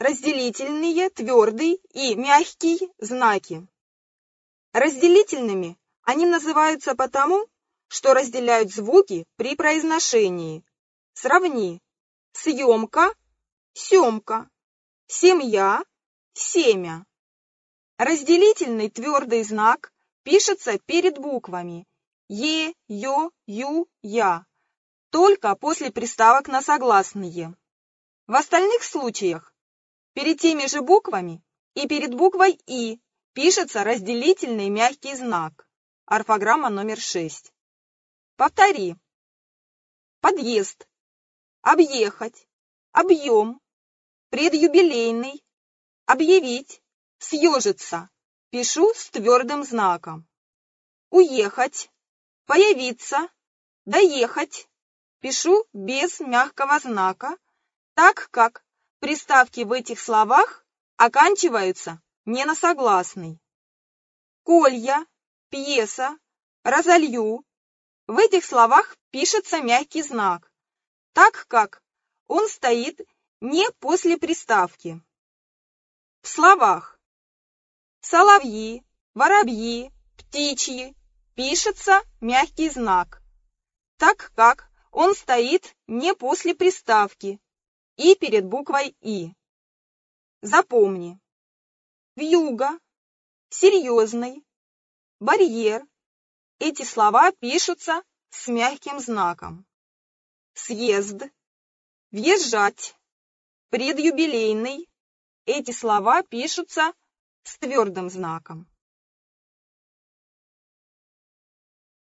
разделительные, твердый и мягкий знаки. Разделительными они называются потому, что разделяют звуки при произношении. Сравни: съемка, семка, семья, семя. Разделительный твердый знак пишется перед буквами е, ё, ю, я, только после приставок на согласные. В остальных случаях перед теми же буквами и перед буквой «и» пишется разделительный мягкий знак. Орфограмма номер 6. Повтори. Подъезд, объехать, объем, предюбилейный, объявить, съежиться. Пишу с твердым знаком. Уехать, появиться, доехать. Пишу без мягкого знака, так как приставки в этих словах оканчиваются не на согласный. Колья, пьеса, разолью. В этих словах пишется мягкий знак, так как он стоит не после приставки. В словах соловьи, воробьи, птичьи пишется мягкий знак, так как он стоит не после приставки и перед буквой «и». Запомни: вьюга, серьезный, барьер. Эти слова пишутся с мягким знаком. Съезд, въезжать, предюбилейный. Эти слова пишутся с твердым знаком.